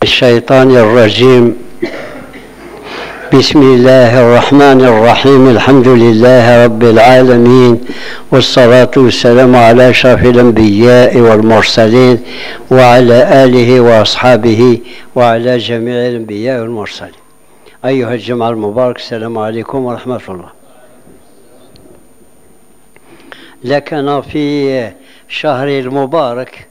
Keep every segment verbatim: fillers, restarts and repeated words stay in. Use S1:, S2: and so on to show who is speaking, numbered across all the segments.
S1: الشيطان الرجيم. بسم الله الرحمن الرحيم. الحمد لله رب العالمين، والصلاة والسلام على أشرف الأنبياء والمرسلين وعلى آله وأصحابه وعلى جميع الأنبياء والمرسلين. أيها الجماعة المبارك، السلام عليكم ورحمة الله. لكن في شهر المبارك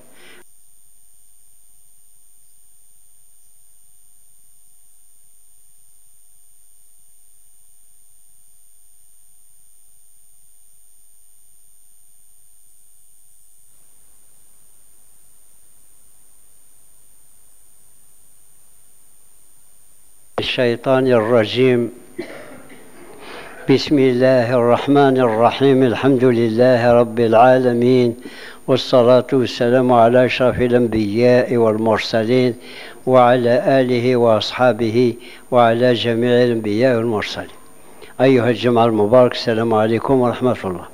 S1: الشيطان الرجيم. بسم الله الرحمن الرحيم. الحمد لله رب العالمين، والصلاة والسلام على أشرف الأنبياء والمرسلين وعلى آله وأصحابه وعلى جميع الأنبياء والمرسلين. أيها الجماعة المبارك، السلام عليكم ورحمة الله.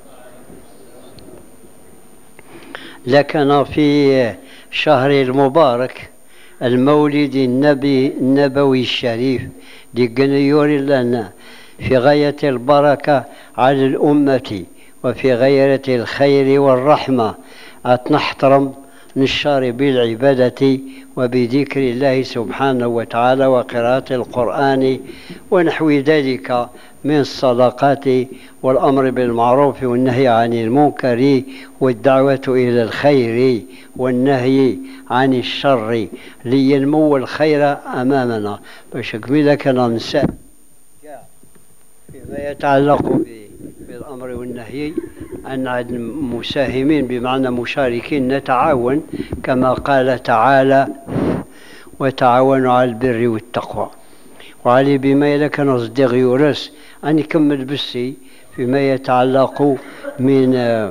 S1: لكن في شهر المبارك المولد النبي النبوي الشريف لقنيور لنا في غاية البركة على الأمة وفي غاية الخير والرحمة. نحترم نشار بالعبادة وبذكر الله سبحانه وتعالى وقراءة القرآن ونحو ذلك من الصدقات والأمر بالمعروف والنهي عن المنكر والدعوة إلى الخير والنهي عن الشر لينمو الخير أمامنا. باش كميلا كان نساء فيما يتعلق بالأمر والنهي أن المساهمين بمعنى مشاركين نتعاون كما قال تعالى: وتعاونوا على البر والتقوى. وعلي بما إلا كان صديق يورس أن يكمل بسي فيما يتعلق من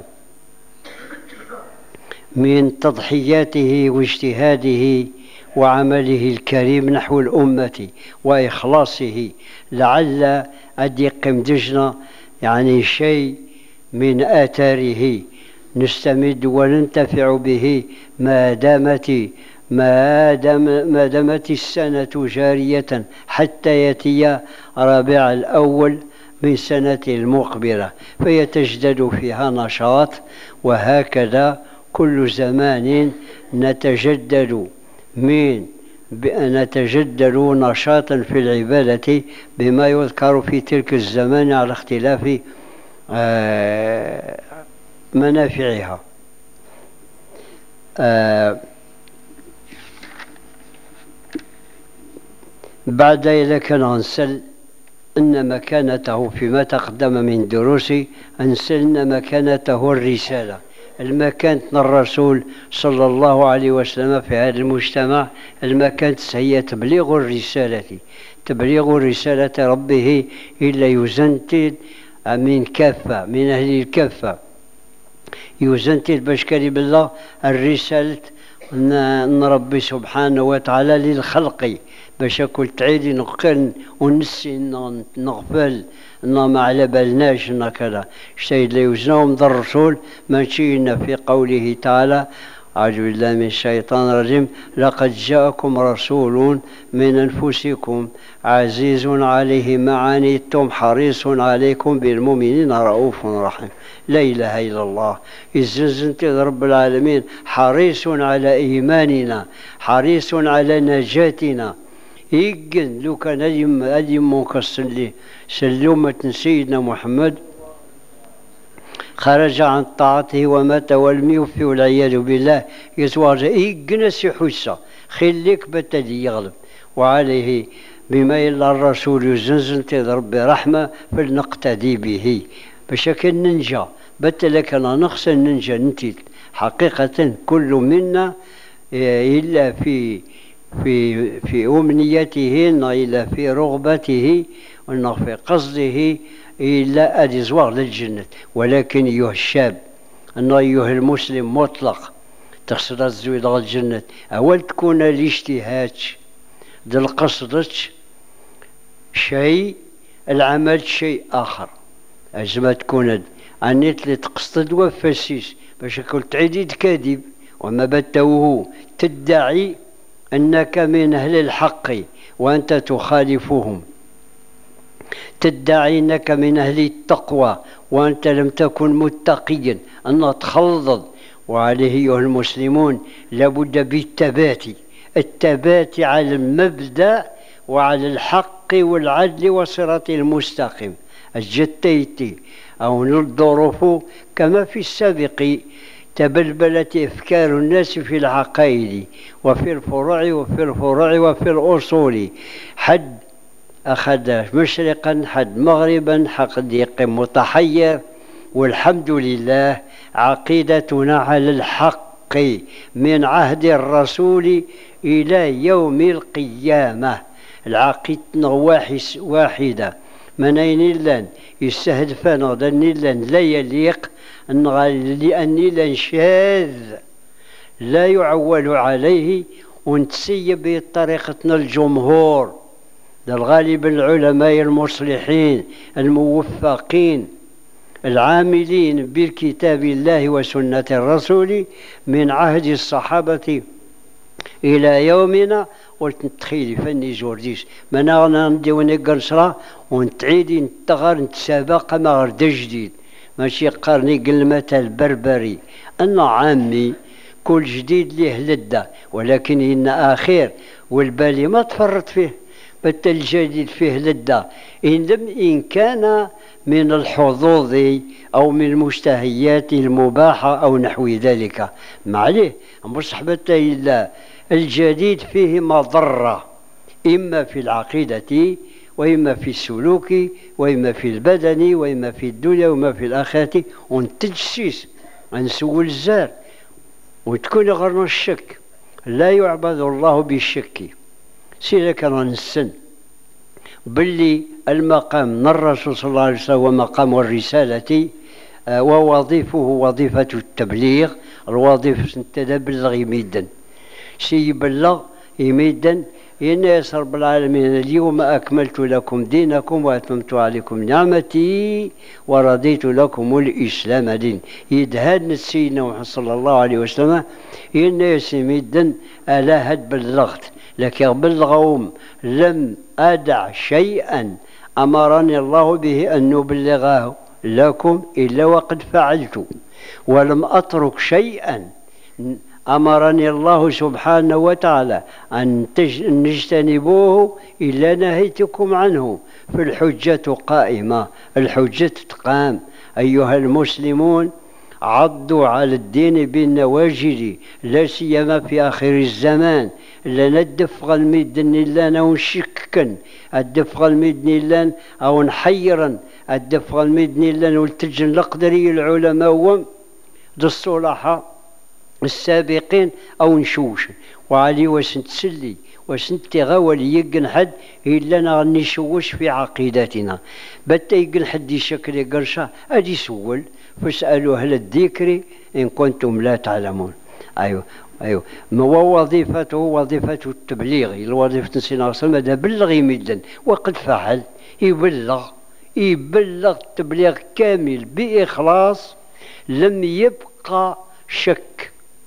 S1: من تضحياته واجتهاده وعمله الكريم نحو الأمة وإخلاصه، لعل أدق مدجنا يعني شيء من آثاره نستمد وننتفع به ما دامت ما دام ما دامت السنة جارية حتى يأتي ربيع الأول من سنة المقبلة، فيتجدد فيها نشاط. وهكذا كل زمان نتجدد من نتجدد نشاطا في العبادة بما يذكر في تلك الزمان على اختلاف منافعها. بعد إذا كان نسل أن مكانته فيما تقدم من دروس أنسل أن مكانته الرسالة، المكانة الرسول صلى الله عليه وسلم في هذا المجتمع. المكانة هي تبليغ الرسالة، تبليغ رسالة ربه إلا يزنتد من كافة من أهل الكافة، يزنتد باش كلم الله الرسالة ان ربي سبحانه وتعالى للخلق باش كل تعيدي نقل ونسي نغفل ما على بالناش ان كذا شيء اللي يوزنهم ذا الرسول ماشينا في قوله تعالى: أعوذ بالله من الشيطان الرجيم: لقد جاءكم رسول من أنفسكم عزيز عليه ما عنتم حريص عليكم بالمؤمنين رؤوف رحيم. لا إله إلا الله. إززنت رب العالمين حريص على إيماننا، حريص على نجاتنا. يقن لو كان أديم أديم مكسل سلومة سيدنا محمد خرج عن طاعته ومات ولم يوفي والعياذ بالله يتواجه يقنس حسة خليك بتدي يغلب. وعليه بما إلا الرسول يزنزن تضرب برحمة فلنقتدي به بشكل ننجا بتلك أنا نخسر ننجا نتيت حقيقة. كل منا إلا في في في أمنيته إلا في رغبته في قصده إلا أدي زوار للجنة. ولكن أيها الشاب أن أيها المسلم مطلق تقصد الزويد على الجنة أول تكون الاجتهاد دل قصدك شيء العمل شيء آخر. أجمع تكون عنيت اللي تقصد وفسيس باش كل تعيد كاذب وما بتوه تدعي أنك من أهل الحق وأنت تخالفهم، تدعي أنك من أهل التقوى وأنت لم تكن متقيا، أن تخلط. وعليه أيها المسلمون لابد بالثبات، الثبات على المبدأ وعلى الحق والعدل والصراط المستقيم. الجتيت أو الظروف كما في السابق تبلبلت أفكار الناس في العقائد وفي الفروع وفي الفروع وفي الأصول، حد أخذ مشرقا حد مغربا حد يقيم متحير. والحمد لله عقيدتنا على الحق من عهد الرسول إلى يوم القيامة. العقيدتنا واحدة، من أين لن يستهدفنا غدا لن لا يليق لأني لن شاذ لا يعول عليه ونتسيب بطريقتنا الجمهور الغالب العلماء المصلحين الموفقين العاملين بالكتاب الله وسنة الرسول من عهد الصحابة إلى يومنا. قلت نتخيلي فني جورديس ما نغنى نديو نقرصرا ونتعيدي نتغار نتسابق ما غير جديد، ماشي قرني قلمة البربري أن عامي كل جديد ليه لدة، ولكن إن آخر والبالي ما تفرط فيه بل الجديد فيه لدة إن لم إن كان من الحظوظ أو من المشتهيات المباحة أو نحو ذلك. معليه مصحبة إلا الجديد فيه مضرة، إما في العقيدة وإما في السلوك وإما في البدن وإما في الدنيا وإما في الآخرة. ونتجسيس نسول الزار وتكون غير الشك، لا يعبد الله بالشك. سيدك كان السن باللي المقام من الرسول صلى الله عليه وسلم ومقام الرسالة ووظيفه وظيفة التبليغ. الوظيفة تبلغ يميدا شي يبلغ يميدا إن يسر رب العالمين اليوم أكملت لكم دينكم وأتممت عليكم نعمتي ورضيت لكم الإسلام دين. يدهان سيدنا محمد صلى الله عليه وسلم إن يسميدا ألا هد بلغت لكن بلغهم لم أدع شيئا أمرني الله به أن نبلغه لكم إلا وقد فعلت، ولم أترك شيئا أمرني الله سبحانه وتعالى أن نجتنبوه إلا نهيتكم عنه. فالحجة قائمة، الحجة تقام. أيها المسلمون عضوا على الدين بالنواجذ، لا سيما في آخر الزمان. لنا الدفغ الميدن لنا ونشككن الدفغ الميدن لنا أو نحيرا الدفغ الميدن لنا والتجن الأقدري العلماء الصلحاء السابقين أو نشوش وعلي واش نتسلي واش نتغاولي يقن حد إلا أنا نشوش في عقيدتنا. بتا يقن حد يشكل قرشة أدي سول فاسألوا أهل الذكر إن كنتم لا تعلمون. أيوه أيوه ما هو وظيفته وظيفة التبليغ. الوظيفة سيدنا رسول الله هذا بلغ يمدا وقد فعل، يبلغ يبلغ التبليغ كامل بإخلاص، لم يبقى شك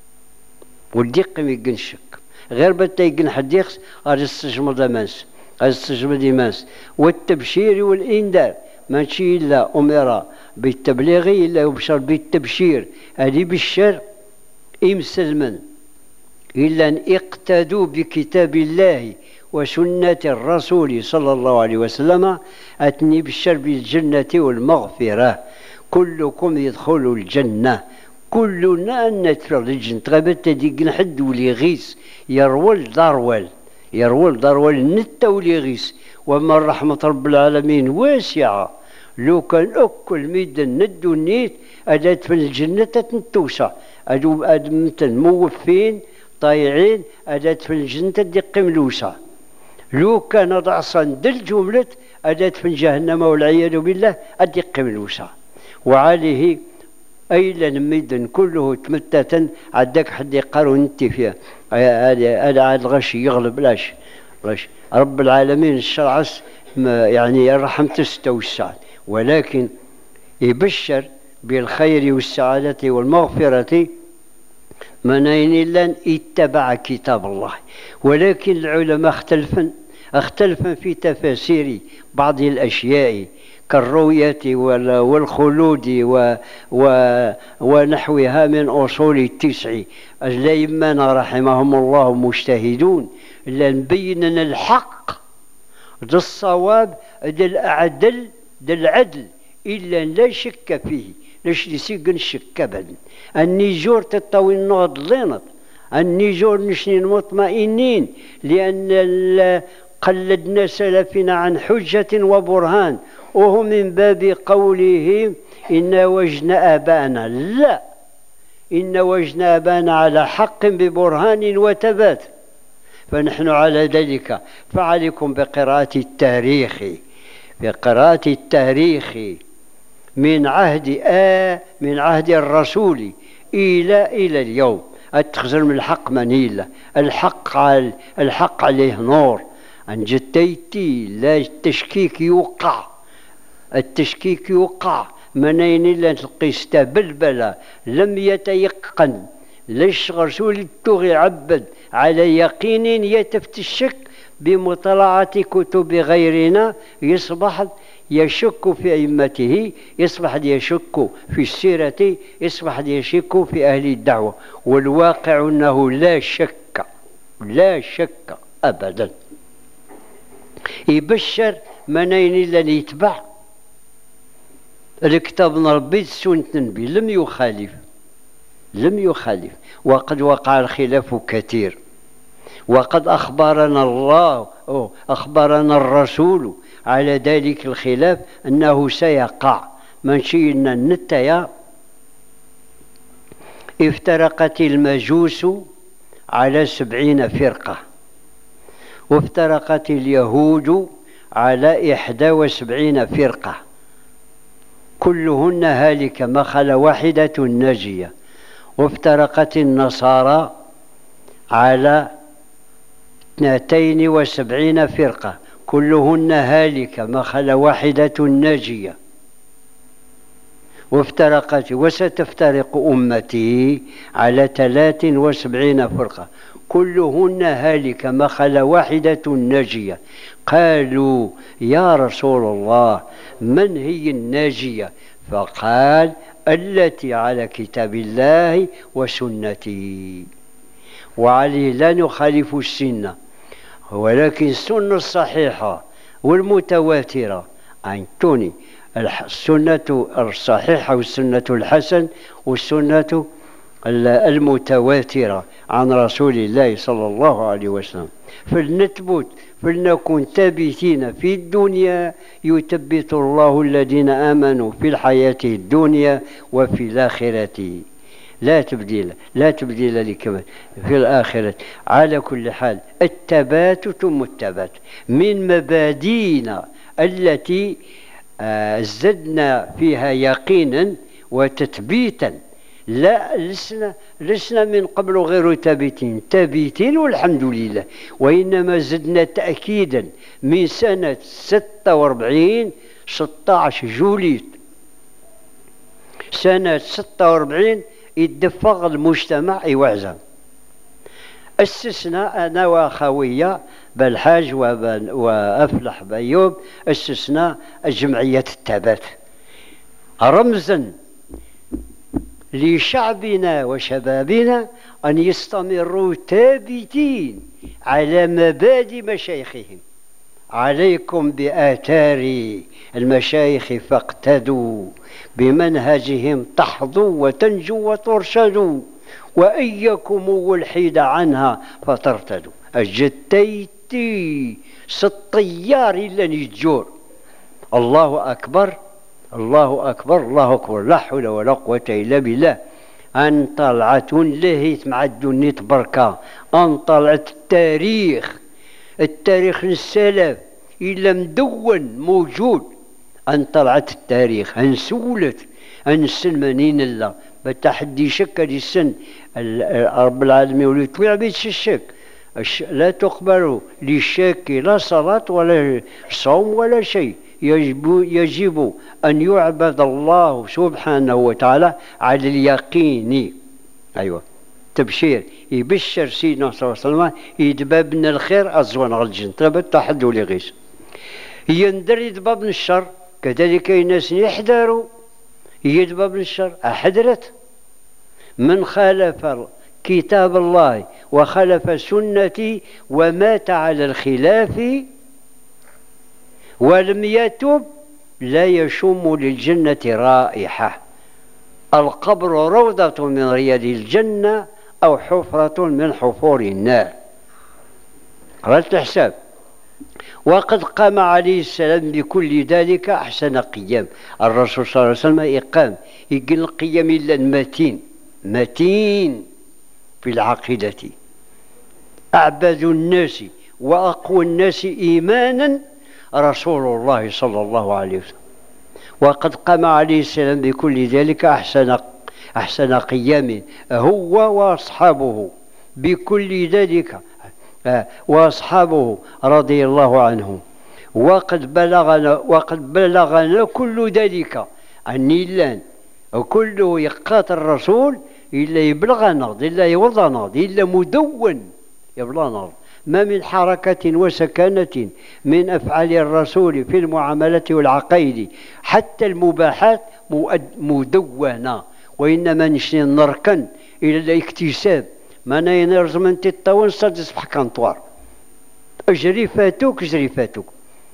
S1: والدق ما يقن شك. غير بتا يقن حد يخس غادي يستجمد ماس غادي يستجمد ماس. والتبشير والإنذار ماشي إلا أمر بالتبليغ إلا يبشر بالتبشير. هذه بالشر إمسلما إلا أن اقتدوا بكتاب الله وسنة الرسول صلى الله عليه وسلم أتني بالشر بالجنة والمغفرة. كلكم يدخل الجنة كلنا ندخل الجنة. غابت ديك حد ولي غيس يرول دارول يرول دارول نتا ولي غيس. وما رحمة رب العالمين واسعة، لو كان أكل ميدا ندو النيت أدات في الجنة تنتوسع أدو أدمتن موفين طايعين أدات في الجنة دق ملوسع. لو كان ضعصا دل جملة أدات في جهنم والعياذ بالله أدق ملوسع. وعليه أيلا ميدا كله تمتتا عدك حد يقارو نتي فيها. هذا عاد الغش يغلب لاش غش رب العالمين الشرعس يعني الرحمة تستوسع، ولكن يبشر بالخير والسعادة والمغفرة من أين لن اتبع كتاب الله. ولكن العلماء اختلفن اختلفن في تفاسير بعض الأشياء كالرؤية والخلود و و ونحوها من أصول التسع. الأئمة رحمهم الله مجتهدون لنبين الحق ذا الصواب ذا الأعدل ذا العدل إلا لا شك فيه. لاش لسيقن شك أبدا. النيجور تطوي النغض لينط النيجور نشنين مطمئنين لأن قلدنا سلفنا عن حجة وبرهان وهو من باب قولهم إن وجنا آباءنا. لا، إن وجنا آباءنا على حق ببرهان وثبات. فنحن على ذلك فعليكم بقراءة التاريخ بقراءة التاريخ من عهد آه من عهد الرسول إلى إلى اليوم. أتخزر من الحق منيلة الحق على الحق عليه نور. أن جتيتي لا التشكيك يوقع التشكيك يوقع من أين لا تلقيستا بلبلة لم يتيقن ليش رسول التغي عبد على يقين يتفت الشك بمطالعة كتب غيرنا يصبح يشك في أئمته، يصبح يشك في السيرة، يصبح يشك في أهل الدعوة. والواقع أنه لا شك لا شك أبدا. يبشر من أين لن يتبع الكتاب نربي سنة النبي لم يخالف لم يخالف. وقد وقع الخلاف كثير وقد أخبرنا الله أو أخبرنا الرسول على ذلك الخلاف أنه سيقع. من شئنا النتيا افترقت المجوس على سبعين فرقة وافترقت اليهود على إحدى وسبعين فرقة كلهن هالك ما خلا واحدة ناجية. وافترقت النصارى على اثنتين وسبعين فرقة كلهن هالك ما خلا واحدة ناجية. وافترقت وستفترق أمتي على ثلاث وسبعين فرقة كلهن هالك ما خلا واحدة ناجية. قالوا يا رسول الله من هي الناجية؟ فقال التي على كتاب الله وسنتي. وعليه لا نخالف السنة ولكن السنة الصحيحة والمتواترة أنتوني السنة الصحيحة والسنة الحسن والسنة المتواترة عن رسول الله صلى الله عليه وسلم. فلنثبت فلنكن ثابتين في الدنيا يثبت الله الذين آمنوا في الحياة الدنيا وفي الآخرة. لا تبديل لا تبديل لكمال في الآخرة. على كل حال الثبات ثم الثبات من مبادئنا التي زدنا فيها يقينا وتثبيتا. لا لسنا لسنا من قبل غير ثابتين ثابتين والحمد لله، وإنما زدنا تأكيدا من سنة ستة وأربعين ستة عشر جوليت سنة ستة وأربعين يدفق المجتمع يوعزم. أسسنا أنا وأخويا بالحاج وأفلح بأيوب أسسنا الجمعية الثبات رمزا لشعبنا وشبابنا أن يستمروا ثابتين على مبادئ مشايخهم. عليكم بآثار المشايخ فاقتدوا بمنهجهم تحظوا وتنجوا وترشدوا وإياكم والحيد عنها فترتدوا. الجتيتي ستطيار إلا نجور. الله أكبر الله أكبر الله أكبر لا حول ولا قوة إلا بالله. أن طلعت لهيت مع الدنيا بركة أن طلعت التاريخ التاريخ السلف إلا مدون موجود. أن طلعت التاريخ أن سولت أن السلمانين الله بتحدي شك للسن رب العالمين وليت ويعبيت الشك لا تقبل للشك لا صلاة ولا صوم ولا شيء. يجب, يجب أن يعبد الله سبحانه وتعالى على اليقين. أيوة تبشير يبشر سيدنا صلى الله عليه وسلم يدبابنا الخير أزوان على الجنة تبت تحد ولي غيس يندر يدباب من الشر كذلك الناس يحذروا يدباب من الشر أحذرت من خالف كتاب الله وخالف سنتي ومات على الخلاف ولم يتب لا يشم للجنة رائحة. القبر روضة من رياض الجنة أو حفرة من حفور النار. قرأت الحساب. وقد قام عليه السلام بكل ذلك أحسن قيام. الرسول صلى الله عليه وسلم إقام يقول القيام إلا متين متين في العقيدة. أعبد الناس وأقوى الناس إيمانا رسول الله صلى الله عليه وسلم. وقد قام عليه السلام بكل ذلك أحسن أحسن قيام هو وأصحابه بكل ذلك وأصحابه رضي الله عنهم. وقد بلغنا وقد بلغنا كل ذلك عن نيلان وكله يقات الرسول إلا يبلغنا إلا يوضنا إلا مدون يبلغنا ما من حركة وسكنة من أفعال الرسول في المعاملة والعقائد حتى المباحات مدونة. وإنما نشني نركن إلى الاكتساب ما نينرز من تطاون صاد يصبح كنطوار أجري فاتوك أجري فاتوك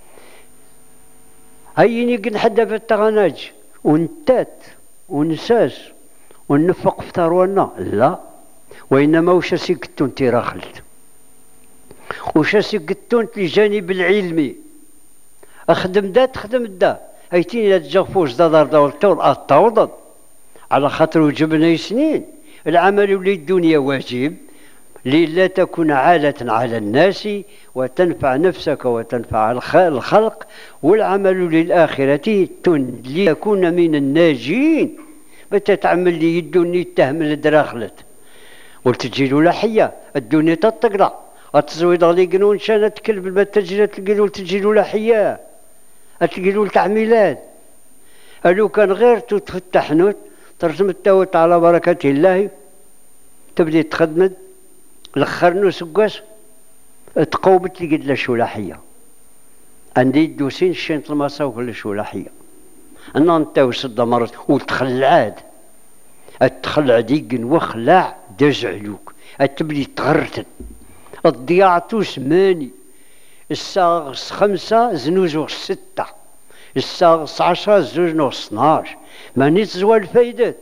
S1: هيني قد حدا في التغناج ونتات ونساس ونفق في ثرونا لا. وإنما وش سكتون تيراخلت وش سكتون لجانب العلمي أخدم دا تخدم دا هيتيني لا تجفوش دا دار دولتون أطاوضد على خاطر وجبنا سنين. العمل للدنيا واجب للا تكون عالة على الناس وتنفع نفسك وتنفع الخلق. والعمل للآخرة ليكون من الناجين. بتتعمل لي الدنيا تهمل دراخلت وتجيلو لحية الدنيا تطقلا التزويد غادي يقنون شانت كلب ما تجي تلقيلو تجيلو لحية تلقيلو التعميلات. ألو كان غير تفتح نوت ترسم التوت على بركة الله تبدي تخدمت لخرنو سقاس تقوبت لقيت لا شولاحية عندي دوسين شنط المساوك لا شولاحية أنا نتاو صد مرات وتخلع عاد التخلع ديقن وخلاع دزعلوك التبلي تغرتن الضياعتو سماني الساعة خمسة زنوزو ستة الساعة عشرة زوجنو اثناش ماني تزوى الفايدات.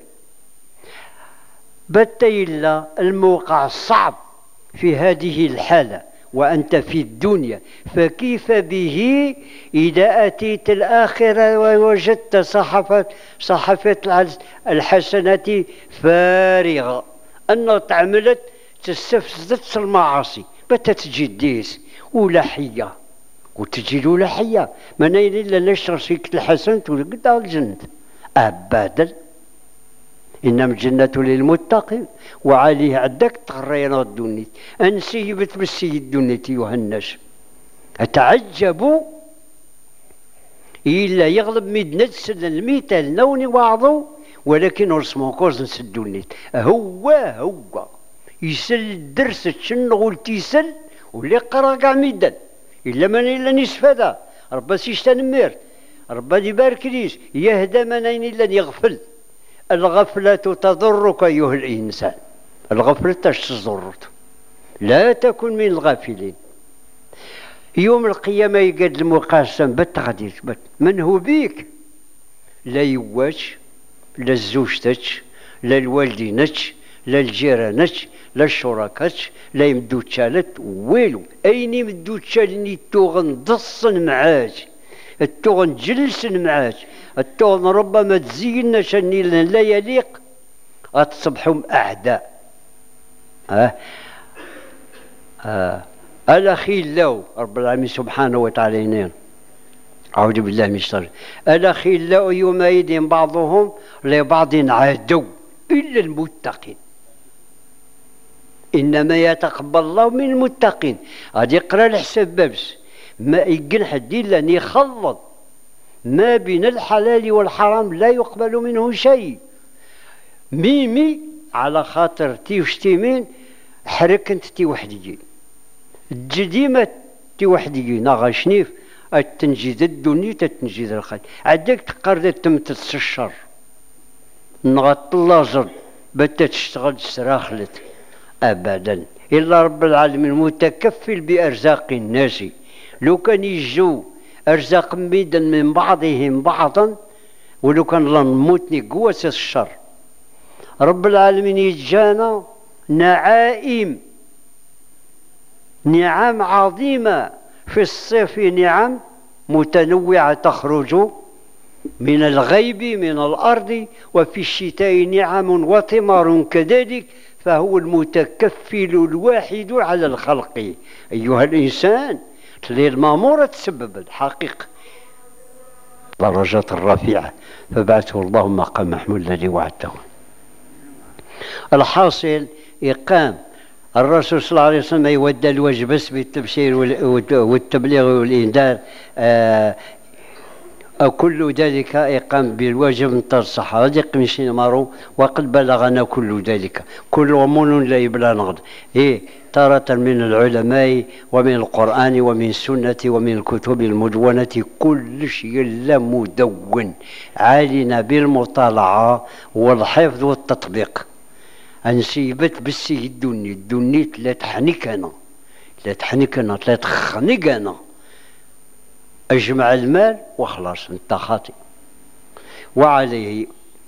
S1: بت إلا الموقع صعب في هذه الحالة وأنت في الدنيا فكيف به إذا أتيت الآخرة ووجدت صحفة صحفة الحسنات فارغة أنه تعملت تستفزت المعاصي بتتجي الديس ولحية وتجي له لحية ما نايل إلا نشر فيك الحسنة ولقد الجنة أبدا. إنما الجنة للمتقين وعليه عدك تغرينا الدنيا أنسيبت بالسيد الدنيا يهنش أتعجبوا إلا يغلب ميد سل الميتال نوني وعظو ولكن رسمه كوز نسدوني هو هو يسل الدرس تشنغ تيسل واللي قرا كاع ميدان إلا من إلا نصف هذا ربا سيشتنمير ربا يبارك ليش يهدى من أين إلا يغفل. الغفلة تضرك أيها الإنسان الغفلة تضرك لا تكن من الغافلين. يوم القيامة يقعد المقاسم بالتغدير من هو بيك لا يواج لا زوجتك لا الوالدينك لا الجيرانك لا الشركاء لا يمدو تشالت ويلو أين يمدو تشالني توغن ضصن معاك التوغن جلسن معاك التوغن ربما تزيننا شني لا يليق أتصبحهم أعداء. ها آه. الأخلاء رب العالمين سبحانه وتعالى أعوذ بالله من الشر. الأخلاء يومئذ بعضهم لبعض عدو إلا المتقين إنما يتقبل الله من المتقين. غادي يقرا الحساب بابس ما يقن حد إلا أن يخلط ما بين الحلال والحرام لا يقبل منه شيء. ميمي على خاطر تي وشتيمين حرك انت تي وحدي الجديمة تي وحدي ناغا شنيف التنجيد الدنيا تتنجيد الخير عدك تقرر تمتس الشر نغط اللازر بتا تشتغل سراخلت ابدا الا رب العالمين متكفل بارزاق الناس لو كان يجو ارزاق ميدا من بعضهم بعضا ولو كان لا نموتني قوة الشر رب العالمين يجانا نعائم نعم عظيمة في الصيف نعم متنوعة تخرج من الغيب من الأرض وفي الشتاء نعم وثمار كذلك فهو المتكفل الواحد على الخلق أيها الإنسان تلي المامورة تسبب الحقيقة درجات الرفيعة فبعثه الله مقام محمود الذي وعدته. الحاصل إقام الرسول صلى الله عليه وسلم يودى الواجب بس بالتبشير والتبليغ والإنذار آه كل ذلك إقام بالواجب نتاع الصحة هذه قمشين مارو وقد بلغنا كل ذلك كل ومن لا يبلغ إيه تارة من العلماء ومن القرآن ومن السنة ومن الكتب المدونة كل شيء لا مدون عالنا بالمطالعة والحفظ والتطبيق أنسيبت بالسي الدنيا الدنيا لا تحنكنا لا تحنكنا لا تخنقنا أجمع المال وخلاص انت خاطئ. وعليه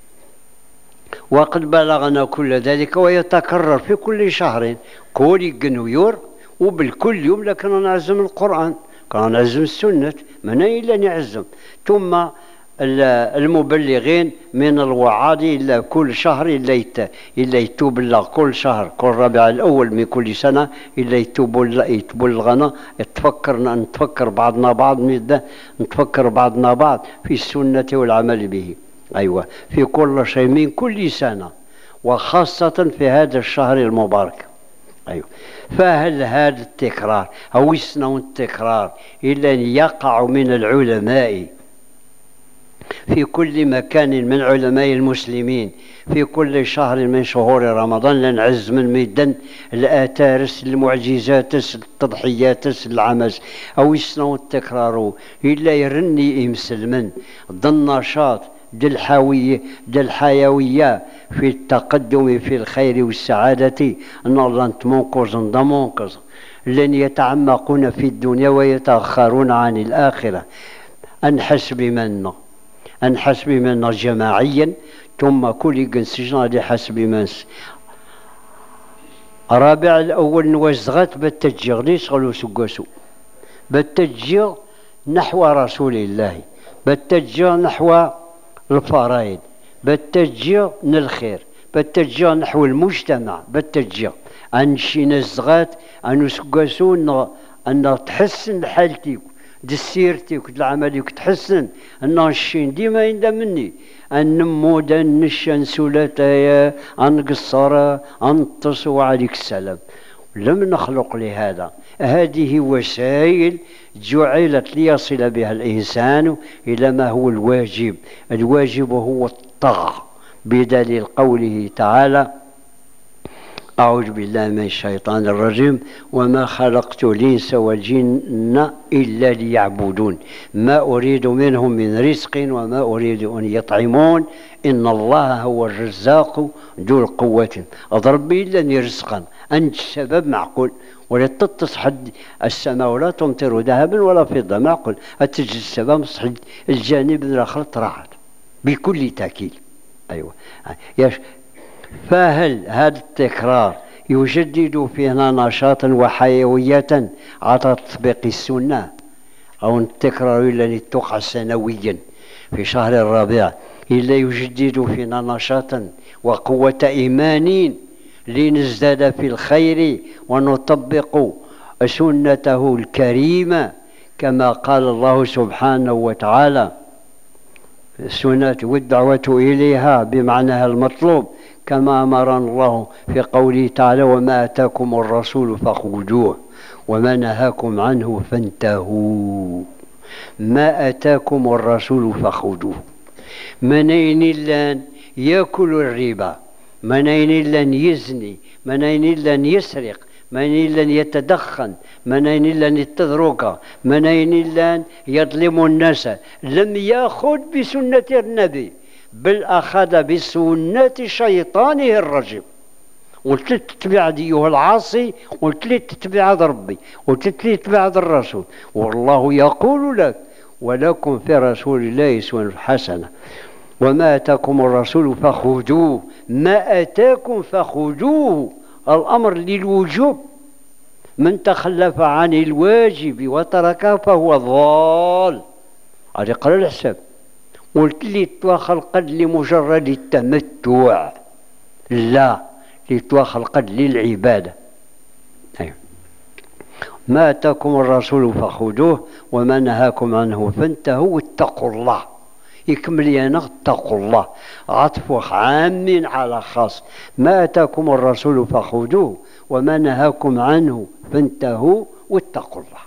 S1: وقد بلغنا كل ذلك ويتكرر في كل شهر كل جنويور وبالكل يوم لكن نعزم القرآن كان نعزم السنة من إلا نعزم ثم المبلغين من الوعاظ إلا كل شهر إلا إلا يتوب الله كل شهر كل ربيع الأول من كل سنة إلا يتوب يتبلغنا يتفكرنا نتفكر بعضنا بعض نتفكر بعضنا بعض في السنة والعمل به. أيوة في كل شيء من كل سنة وخاصة في هذا الشهر المبارك. أيوة فهل هذا التكرار أو يسنون التكرار إلا أن يقع من العلماء في كل مكان من علماء المسلمين في كل شهر من شهور رمضان لنعز من ميدان الآثارس المعجزات التضحيات العمز أو يسنو التكرار إلا يرني مسلما ضد النشاط ضد الحاوية ضد الحيوية في التقدم في الخير والسعادة أن الله نتمنقز نضمنقز لن يتعمقون في الدنيا ويتأخرون عن الآخرة أنحس بمن أنحس بمن جماعيا ثم كل جنسجنا لحسب منس رابع الأول نوزغت بالتجيغ ليس غلو سقاسو بالتجيغ نحو رسول الله بالتجيغ نحو الفرائض بالتجيغ للخير بالتجيغ نحو المجتمع بالتجيغ أن شي نزغات أن سقاسو أن تحسن حالتك دي سيرتك العمليك تحسن أن الشين ديما عند مني أن نمود أن نشان سولتايا أن قصارا أن تصو عليك السلام لم نخلق لهذا هذه وسائل جعلت ليصل بها الإنسان إلى ما هو الواجب الواجب هو الطاعة بدليل قوله تعالى أعوذ بالله من الشيطان الرجيم وما خلقت الإنس والجن إلا ليعبدون ما أريد منهم من رزق وما أريد أن يطعمون إن الله هو الرزاق ذو القوة أضرب إلا رزقا أنت سبب معقول ولا تتصحد السماء ولا تمطر ذهبا ولا فضة معقول أتجد السبب مصحد الجانب الآخر طرعت بكل تأكيد. أيوة ياش فهل هذا التكرار يجدد فينا نشاطا وحيوية على تطبيق السنة أو التكرار الذي توقع سنويا في شهر الربيع إلا يجدد فينا نشاطا وقوة إيمان لنزداد في الخير ونطبق سنته الكريمة كما قال الله سبحانه وتعالى السنة والدعوة إليها بمعناها المطلوب كما أمرنا الله في قوله تعالى وما آتاكم الرسول فخذوه وما نهاكم عنه فانتهوا. ما آتاكم الرسول فخذوه منين الآن يأكل الربا منين لن يزني، منين لن يسرق، منين لن يتدخن، منين لن يتذرق، منين لن يظلم الناس. لم يأخذ بسنة النبي بل أخذ بسنة شيطانه الرجيم. قلت لي تتبع أيها العاصي، قلت لي تتبع ربي، قلت لي تتبع الرسول، والله يقول لك ولكم في رسول الله أسوة حسنة وما أتاكم الرسول فخذوه، ما أتاكم فخذوه، الأمر للوجوب. من تخلف عن الواجب وتركه فهو ضال. هذه قرا الحساب. قلت لي توا خلقا لمجرد التمتع، لا، لتوا خلقا للعبادة. أيوه. ما أتاكم الرسول فخذوه وما نهاكم عنه فانتهوا واتقوا الله. يكمل يانا اتقوا الله، عطف عام على خاص. ما أتاكم الرسول فخذوه وما نهاكم عنه فانتهوا واتقوا الله.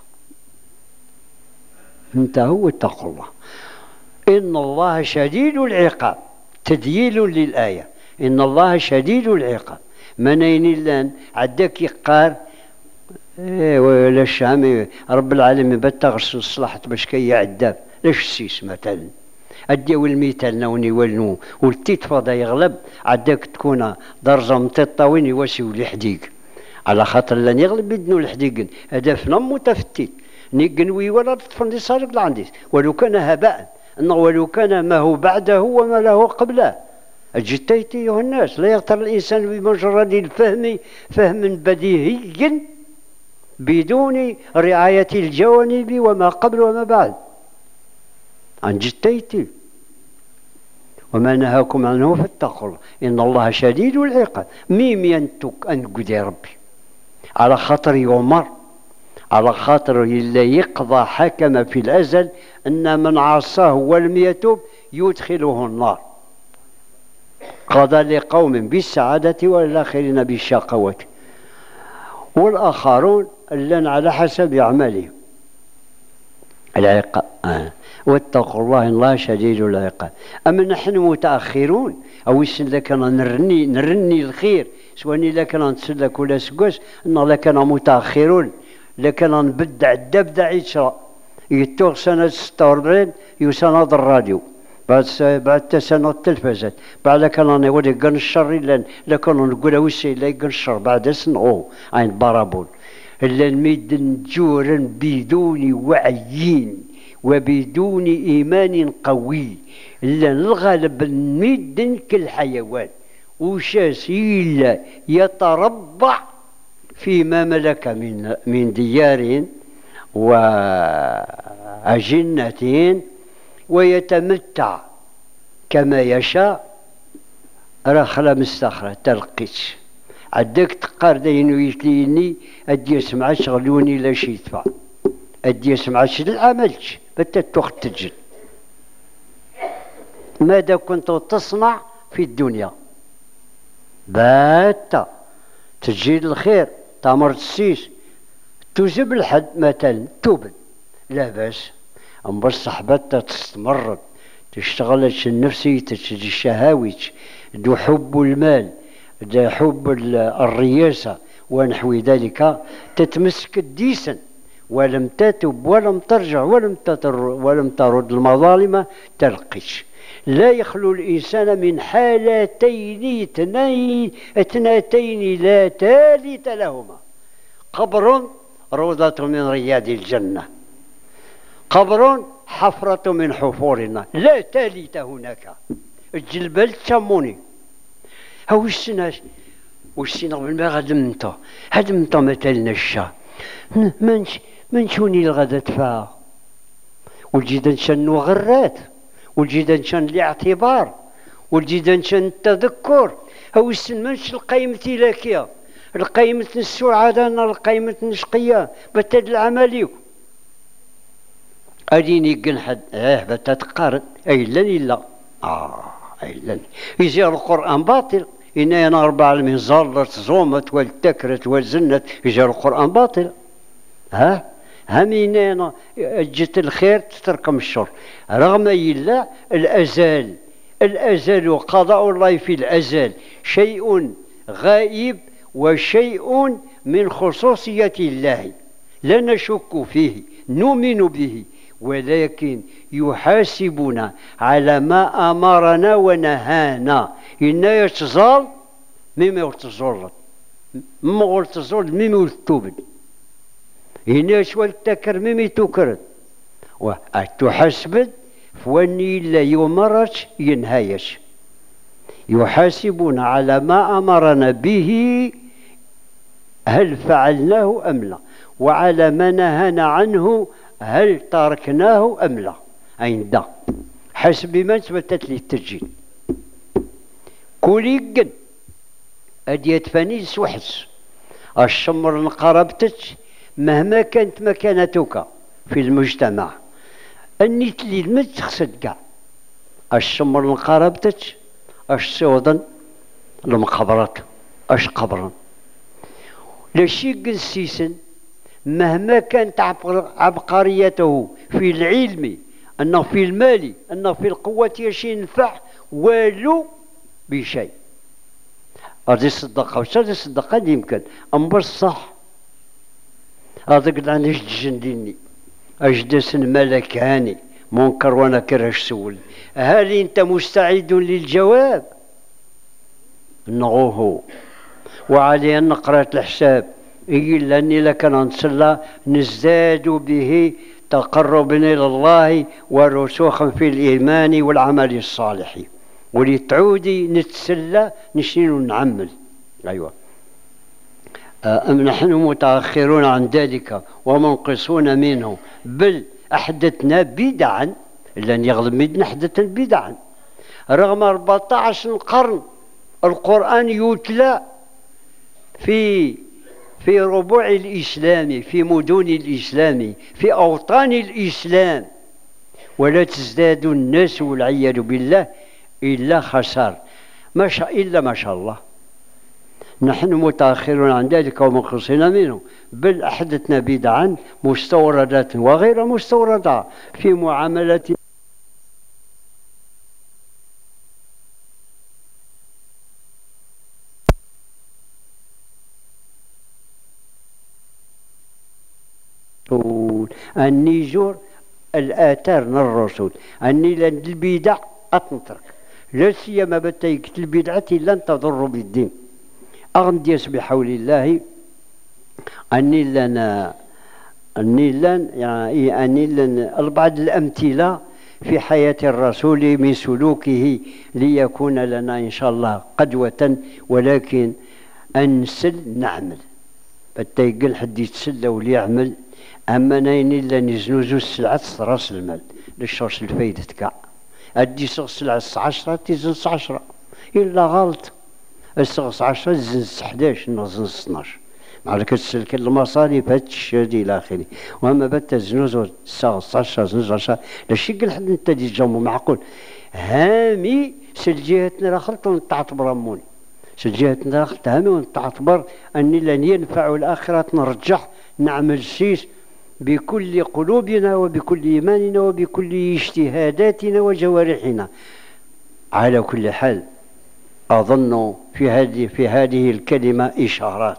S1: انتهوا واتقوا الله. إن الله شديد العقاب، تدليل للآية. إن الله شديد العقاب. منين لان عداك يقار إيه ولا الشام رب العالمين بتغسل صلحت باش كي عداب لاش السيس مثلا اديو المثال نوني ولنو والتيت فضا يغلب عداك تكون درجه مطيطه وين يواسيو الحديق على خاطر لن يغلب بدنو الحديق هدفنا متفتت نيقنوي ولا تفندي صارق لعندي ولو كان هباء ولو كان ما هو بعده وما له قبله. أجتيت أيها الناس لا يغتر الإنسان بمجرد الفهم فهم بديهي بدون رعاية الجوانب وما قبل وما بعد. عن جتيت وما نهاكم عنه فاتقوا الله إن الله شديد العقاب. ميم ينتك أن قدي ربي على خاطر يومر، على خاطر إلا يقضى حكم في الأزل أن من عصاه ولم يتوب يدخله النار. قضى لقوم بالسعادة والآخرين بالشقوة والآخرون لن على حسب أعمالهم. العقاب آه. واتقوا الله إن الله شديد العقاب. أما نحن متأخرون أو إذا كان نرني نرني الخير سواء إذا كان نتسلك ولا سكوس إن لكان متأخرون لكان نبدع الدبدع يتشرى يتوغ سنة ستة وأربعين يسنة الراديو بعد بعد سنة التلفزات بعد كان أنا ولي قنشر إلا لكن نقول وش إلا قنشر بعد سنة أو عين بارابول إلا الميد نجورا بدون وعيين وبدون إيمان قوي إلا الغالب الميد كالحيوان وشاس إلا يتربع فيما ملك من من ديار وأجنة ويتمتع كما يشاء. رخلة مستخرة تلقيت عداك تقار دينو يتليني أدي يسمع شغلوني لا شي يدفع أدي يسمع شي العملش بتتوخ تجد ماذا كنت تصنع في الدنيا باتا تجيد الخير تمر السيس تجيب الحد مثلا توبل لا باس أما الصحبات تستمر تشتغل النفسي تشتغل الشهاويت دو حب المال دو حب الرياسة ونحو ذلك تتمسك الديسن ولم تتب ولم ترجع ولم تتر ولم ترد المظالم تلقيش. لا يخلو الإنسان من حالتين اثنين اثنتين لا ثالث لهما. قبر روضة من رياض الجنة، قبر حفرة من حفور النار، لا ثالث هناك. الجلبال تسموني هاو السناش والسنة بالما غدمتو هدمتو مثلا الشا منش منشوني الغدا تفا والجيدا نشنو غرات والجيدا نشن الاعتبار والجيدا نشن التذكر. هاو السن منش القيمة لاكية القيمة السعادة القيمة النشقية بتد العمليو أديني قنحد اه بتتقارن أي لني لا آه أي لني يجي القرآن باطل إن أنا أربع من زالت زومت والتكرت والزنت يجي القرآن باطل. ها همين أنا جت الخير تتركم الشر رغم يلا الأزال الأزل قضاء الله في الأزل شيء غائب وشيء من خصوصية الله لا نشك فيه نؤمن به، ولكن يحاسبنا على ما أمرنا ونهانا. إن يتزال مما يتزال مما يتزال مما يتوبد إن يشوال التكر مما يتكرد وتحاسبد فواني لا يمرت ينهايش. يحاسبنا على ما أمرنا به هل فعلناه أم لا، وعلى ما نهانا عنه هل تركناه أم لا. عند حسب ما تثبتت لي التسجيل كولي قد أدي يدفني سوحس الشمر نقربتك مهما كانت مكانتك في المجتمع أني تلي المد تخسد كاع الشمر نقربتك أش سوضا المقبرات أش قبرا لشي قنسيسا مهما كانت عبقريته في العلم أنه في المال أنه في القوة يشي ينفع والو بشيء. هذه الصدقة وش هذه الصدقة يمكن أمر الصح هذاك عن جنديني أجدس ملكاني منكر ونكر اش سول. هل أنت مستعد للجواب؟ نغوه وعلي أن نقرأ الحساب إلا أني لك نصلى نزداد به تقربا إلى الله ورسوخا في الإيمان والعمل الصالح ولتعودي نتسلى نشيل نعمل. أيوة أم نحن متأخرون عن ذلك ومنقصون منه بل أحدثنا بدعا لن يغلب مدنا أحدثا بدعا رغم أربعة عشر قرن القرآن يتلى في في ربوع الإسلام في مدن الإسلام في أوطان الإسلام ولا تزداد الناس والعياذ بالله إلا خسار ما شاء إلا ما شاء الله. نحن متأخرون عن ذلك ومنقصين منه بل أحدثنا بدعا مستوردات وغير مستوردة في معاملة النيجور الآثار من الرسول أني لن البدع أتنترك لا سيما بتيك البدعة لن تضر بالدين. أغنديس بحول الله أني لن أني لن يعني أني لن بعض الأمثلة في حياة الرسول من سلوكه ليكون لنا إن شاء الله قدوة، ولكن أنسل نعمل بتيقل حد يتسلى وليعمل. أما نين إلا نزنوزو السلعة راس المال للشرش الفايدة كاع أدي سغس السلعة عشرة تزنس عشرة إلا غلط السغس عشرة زنس حداش نزنس اثناش مع السلك المصاريف هادشي هادي إلى آخره. وأما بتا زنوزو السغس عشرة زنوز عشرة لاشي قل حد أنت دي جامو معقول هامي سلجيهتنا لا خلط ونتعتبر أموني سلجيهتنا لا خلط هامي ونتعتبر أني لن ينفع الآخرة نرجح نعمل شيش بكل قلوبنا وبكل إيماننا وبكل اجتهاداتنا وجوارحنا. على كل حال أظن في هذه في هذه الكلمة إشارات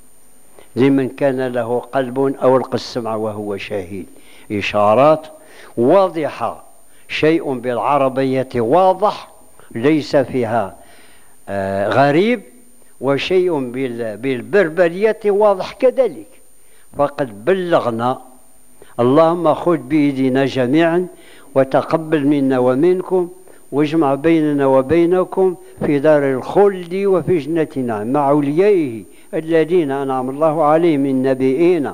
S1: لمن كان له قلب أو ألقى السمع وهو شاهد، إشارات واضحة شيء بالعربية واضح ليس فيها آه غريب، وشيء بالبربرية واضح كذلك. فقد بلغنا. اللهم خذ بيدنا جميعا وتقبل منا ومنكم واجمع بيننا وبينكم في دار الخلد وفي جنة نعيم مع أوليائه الذين أنعم الله عليهم من النبيين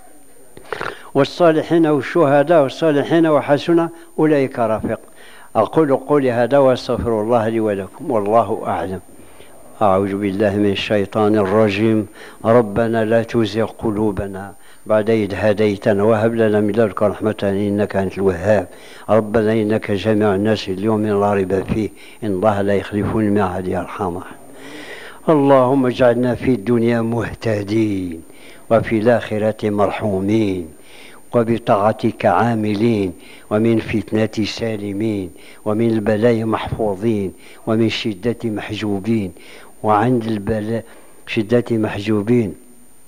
S1: والصالحين والشهداء والصالحين وحسن أولئك رفيق. أقول قولي هذا وأستغفر الله لي ولكم والله أعلم. أعوذ بالله من الشيطان الرجيم. ربنا لا تزغ قلوبنا بعد إذ هديتنا وهب لنا من لدنك رحمة إنك أنت الوهاب. ربنا إنك جامع الناس اليوم لا ريب فيه إن الله لا يخلف الميعاد يا أرحم الراحمين. اللهم اجعلنا في الدنيا مهتدين وفي الآخرة مرحومين وبطاعتك عاملين، ومن فتنة سالمين، ومن البلايا محفوظين، ومن شدة محجوبين، وعند البلاء شدة محجوبين،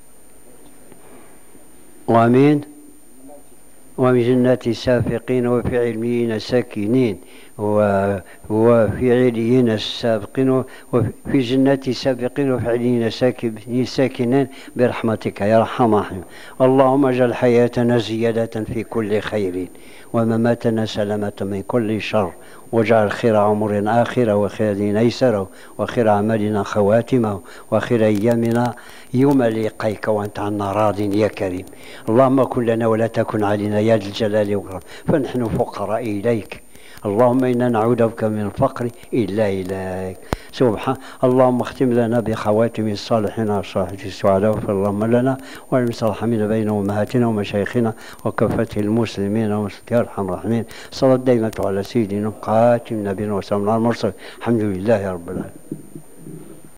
S1: ومن ومن جنات سافقين، وفي عليين ساكنين، وفي عليين سابقين، وفي جنات سابقين، وفي عليين ساكنين برحمتك يا ارحم الراحمين. اللهم اجعل حياتنا زيادة في كل خير، ومماتنا سلامة من كل شر، واجعل خير عمرنا آخرة، وخير دين أيسره، وخير عملنا خواتمه، وخير أيامنا يوم لقيك وأنت عنا راض يا كريم. اللهم كن لنا ولا تكن علينا يا ذا الجلال والإكرام، فنحن فقراء إليك. اللهم إنا نعوذ بك من الفقر إلا إليك. سبحان اللهم اختم لنا بخواتم الصالحين وصالحة السعداء، واغفر اللهم لنا وللمسترحمين بين أمهاتنا ومشايخنا وكافة المسلمين والمسلمين يا أرحم الراحمين. صلاة دائمة على سيدنا قاتم نبينا وسلام على المرسل. الحمد لله رب العالمين.